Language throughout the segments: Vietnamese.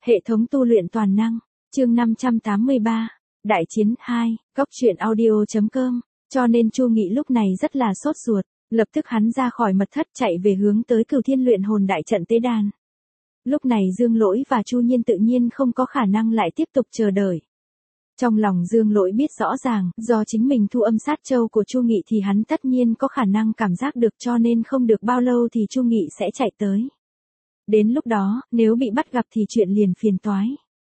Hệ thống tu luyện toàn năng, chương 583, Đại chiến 2, Cốc truyện audio.com, cho nên Chu Nghị lúc này rất là sốt ruột, lập tức hắn ra khỏi mật thất chạy về hướng tới Cửu Thiên luyện hồn đại trận tế đàn. Lúc này Dương Lỗi và Chu Nhiên tự nhiên không có khả năng lại tiếp tục chờ đợi. Trong lòng Dương Lỗi biết rõ ràng, do chính mình thu âm sát châu của Chu Nghị thì hắn tất nhiên có khả năng cảm giác được, cho nên không được bao lâu thì Chu Nghị sẽ chạy tới. Đến lúc đó, nếu bị bắt gặp thì chuyện liền phiền toái.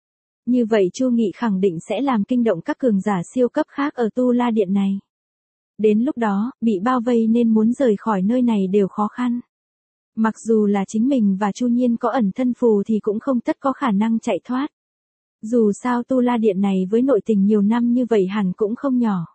Như vậy Chu Nghị khẳng định sẽ làm kinh động các cường giả siêu cấp khác ở Tu La Điện này. Đến lúc đó, bị bao vây nên muốn rời khỏi nơi này đều khó khăn. Mặc dù là chính mình và Chu Nhiên có ẩn thân phù thì cũng không tất có khả năng chạy thoát. Dù sao Tu La Điện này với nội tình nhiều năm như vậy hẳn cũng không nhỏ.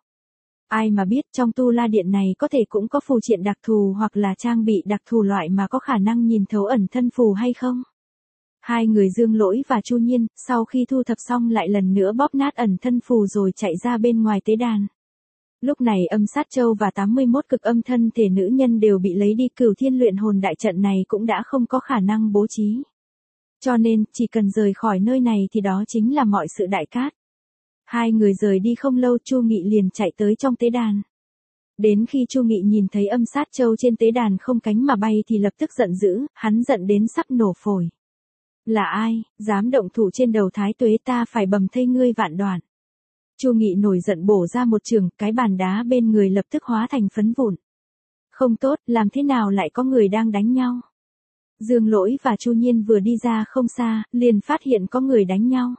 Ai mà biết trong Tu La Điện này có thể cũng có phù triện đặc thù hoặc là trang bị đặc thù loại mà có khả năng nhìn thấu ẩn thân phù hay không? Hai người Dương Lỗi và Chu Nhiên, sau khi thu thập xong lại lần nữa bóp nát ẩn thân phù rồi chạy ra bên ngoài tế đàn. Lúc này âm sát châu và 81 cực âm thân thể nữ nhân đều bị lấy đi, Cửu Thiên luyện hồn đại trận này cũng đã không có khả năng bố trí. Cho nên, chỉ cần rời khỏi nơi này thì đó chính là mọi sự đại cát. Hai người rời đi không lâu Chu Nghị liền chạy tới trong tế đàn. Đến khi Chu Nghị nhìn thấy âm sát châu trên tế đàn không cánh mà bay thì lập tức giận dữ, hắn giận đến sắp nổ phổi. Là ai, dám động thủ trên đầu Thái Tuế, ta phải bầm thây ngươi vạn đoạn. Chu Nghị nổi giận bổ ra một trường, cái bàn đá bên người lập tức hóa thành phấn vụn. Không tốt, làm thế nào lại có người đang đánh nhau? Dương Lỗi và Chu Nhiên vừa đi ra không xa, liền phát hiện có người đánh nhau.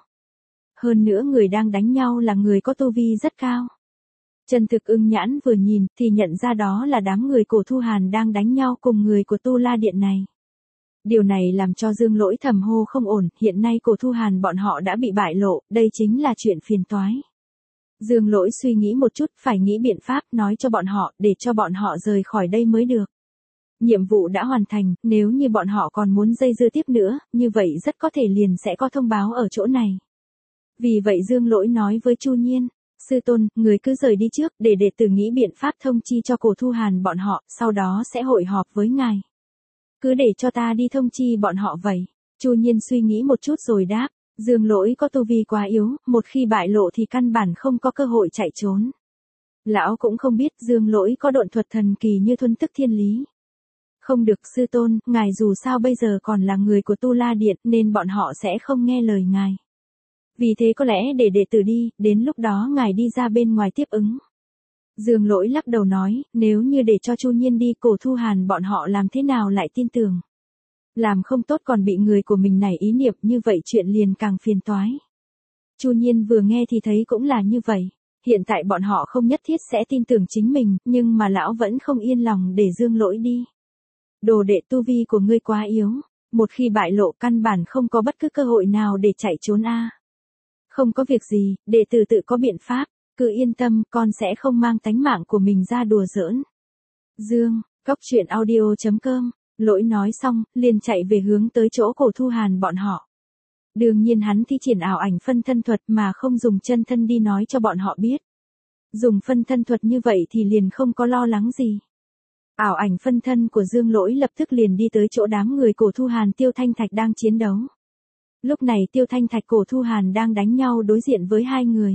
Hơn nữa người đang đánh nhau là người có tu vi rất cao. Trần Thực Ưng nhãn vừa nhìn thì nhận ra đó là đám người Cổ Thu Hàn đang đánh nhau cùng người của Tu La Điện này. Điều này làm cho Dương Lỗi thầm hô không ổn, hiện nay Cổ Thu Hàn bọn họ đã bị bại lộ, đây chính là chuyện phiền toái. Dương Lỗi suy nghĩ một chút, phải nghĩ biện pháp nói cho bọn họ, để cho bọn họ rời khỏi đây mới được. Nhiệm vụ đã hoàn thành, nếu như bọn họ còn muốn dây dưa tiếp nữa, như vậy rất có thể liền sẽ có thông báo ở chỗ này. Vì vậy Dương Lỗi nói với Chu Nhiên, sư tôn, người cứ rời đi trước, để đệ tử nghĩ biện pháp thông chi cho Cổ Thu Hàn bọn họ, sau đó sẽ hội họp với ngài. Cứ để cho ta đi thông chi bọn họ vậy. Chu Nhiên suy nghĩ một chút rồi đáp, Dương Lỗi có tu vi quá yếu, một khi bại lộ thì căn bản không có cơ hội chạy trốn. Lão cũng không biết Dương Lỗi có độn thuật thần kỳ như Thuần Tức Thiên Lý. Không được sư tôn, ngài dù sao bây giờ còn là người của Tu La Điện nên bọn họ sẽ không nghe lời ngài. Vì thế có lẽ để đệ tử đi, đến lúc đó ngài đi ra bên ngoài tiếp ứng. Dương Lỗi lắc đầu nói, nếu như để cho Chu Nhiên đi, Cổ Thu Hàn bọn họ làm thế nào lại tin tưởng. Làm không tốt còn bị người của mình nảy ý niệm, như vậy chuyện liền càng phiền toái. Chu Nhiên vừa nghe thì thấy cũng là như vậy. Hiện tại bọn họ không nhất thiết sẽ tin tưởng chính mình, nhưng mà lão vẫn không yên lòng để Dương Lỗi đi. Đồ đệ, tu vi của ngươi quá yếu, một khi bại lộ căn bản không có bất cứ cơ hội nào để chạy trốn a. Không có việc gì, đệ tử tự có biện pháp, cứ yên tâm, con sẽ không mang tánh mạng của mình ra đùa giỡn. Dương, Cốc truyện audio.com, Lỗi nói xong, liền chạy về hướng tới chỗ Cổ Thu Hàn bọn họ. Đương nhiên hắn thi triển ảo ảnh phân thân thuật mà không dùng chân thân đi nói cho bọn họ biết. Dùng phân thân thuật như vậy thì liền không có lo lắng gì. Ảo ảnh phân thân của Dương Lỗi lập tức liền đi tới chỗ đám người Cổ Thu Hàn Tiêu Thanh Thạch đang chiến đấu. Lúc này Tiêu Thanh Thạch Cổ Thu Hàn đang đánh nhau đối diện với hai người.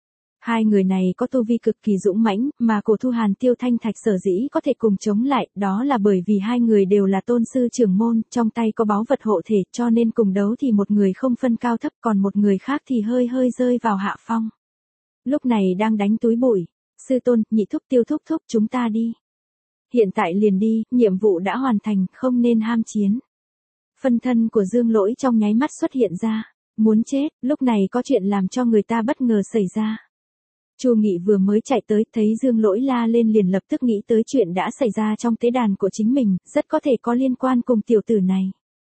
Hai người này có tu vi cực kỳ dũng mãnh, mà Cổ Thu Hàn Tiêu Thanh Thạch sở dĩ có thể cùng chống lại, đó là bởi vì hai người đều là tôn sư trưởng môn, trong tay có báu vật hộ thể, cho nên cùng đấu thì một người không phân cao thấp, còn một người khác thì hơi rơi vào hạ phong. Lúc này đang đánh túi bụi, sư tôn, nhị thúc, Tiêu thúc thúc, chúng ta đi. Hiện tại liền đi, nhiệm vụ đã hoàn thành, không nên ham chiến. Phân thân của Dương Lỗi trong nháy mắt xuất hiện ra, muốn chết, lúc này có chuyện làm cho người ta bất ngờ xảy ra. Chu Nghị vừa mới chạy tới, thấy Dương Lỗi la lên liền lập tức nghĩ tới chuyện đã xảy ra trong tế đàn của chính mình, rất có thể có liên quan cùng tiểu tử này.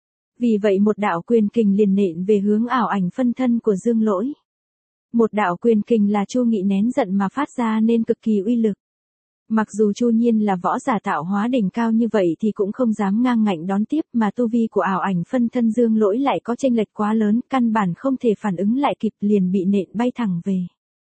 Vì vậy một đạo quyền kình liền nện về hướng ảo ảnh phân thân của Dương Lỗi. Một đạo quyền kình là Chu Nghị nén giận mà phát ra nên cực kỳ uy lực. Mặc dù Chu Nhiên là võ giả tạo hóa đỉnh cao như vậy thì cũng không dám ngang ngạnh đón tiếp, mà tu vi của ảo ảnh phân thân Dương Lỗi lại có chênh lệch quá lớn, căn bản không thể phản ứng lại kịp, liền bị nện bay thẳng về.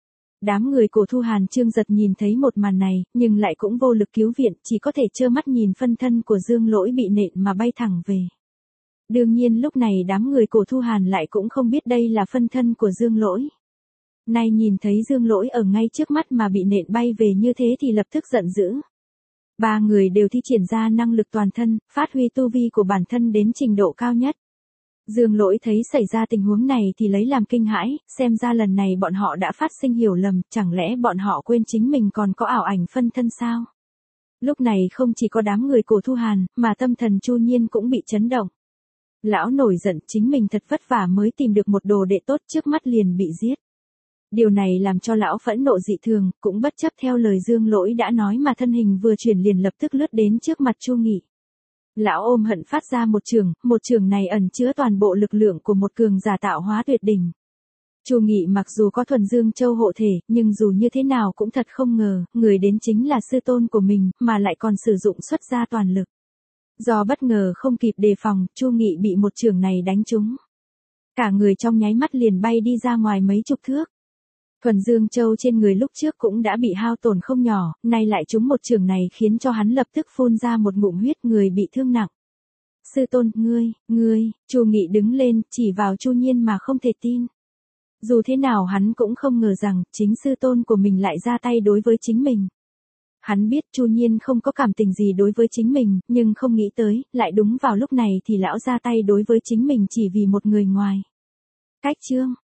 Đám người Cổ Thu Hàn Trương Giật nhìn thấy một màn này, nhưng lại cũng vô lực cứu viện, chỉ có thể trơ mắt nhìn phân thân của Dương Lỗi bị nện mà bay thẳng về. Đương nhiên lúc này đám người Cổ Thu Hàn lại cũng không biết đây là phân thân của Dương Lỗi. Nay nhìn thấy Dương Lỗi ở ngay trước mắt mà bị nện bay về như thế thì lập tức giận dữ. Ba người đều thi triển ra năng lực toàn thân, phát huy tu vi của bản thân đến trình độ cao nhất. Dương Lỗi thấy xảy ra tình huống này thì lấy làm kinh hãi, xem ra lần này bọn họ đã phát sinh hiểu lầm, chẳng lẽ bọn họ quên chính mình còn có ảo ảnh phân thân sao? Lúc này không chỉ có đám người Cổ Thu Hàn, mà tâm thần Chu Nhiên cũng bị chấn động. Lão nổi giận chính mình thật vất vả mới tìm được một đồ đệ tốt trước mắt liền bị giết. Điều này làm cho lão phẫn nộ dị thường, cũng bất chấp theo lời Dương Lỗi đã nói mà thân hình vừa chuyển liền lập tức lướt đến trước mặt Chu Nghị. Lão ôm hận phát ra một trường này ẩn chứa toàn bộ lực lượng của một cường giả tạo hóa tuyệt đỉnh. Chu Nghị mặc dù có thuần dương châu hộ thể, nhưng dù như thế nào cũng thật không ngờ, người đến chính là sư tôn của mình, mà lại còn sử dụng xuất ra toàn lực. Do bất ngờ không kịp đề phòng, Chu Nghị bị một trường này đánh trúng. Cả người trong nháy mắt liền bay đi ra ngoài mấy chục thước. Thuần dương châu trên người lúc trước cũng đã bị hao tổn không nhỏ, nay lại trúng một trường này khiến cho hắn lập tức phun ra một ngụm huyết, người bị thương nặng. Sư tôn, ngươi, Chu Nghị đứng lên, chỉ vào Chu Nhiên mà không thể tin. Dù thế nào hắn cũng không ngờ rằng, chính sư tôn của mình lại ra tay đối với chính mình. Hắn biết Chu Nhiên không có cảm tình gì đối với chính mình, nhưng không nghĩ tới, lại đúng vào lúc này thì lão ra tay đối với chính mình chỉ vì một người ngoài. Cách chương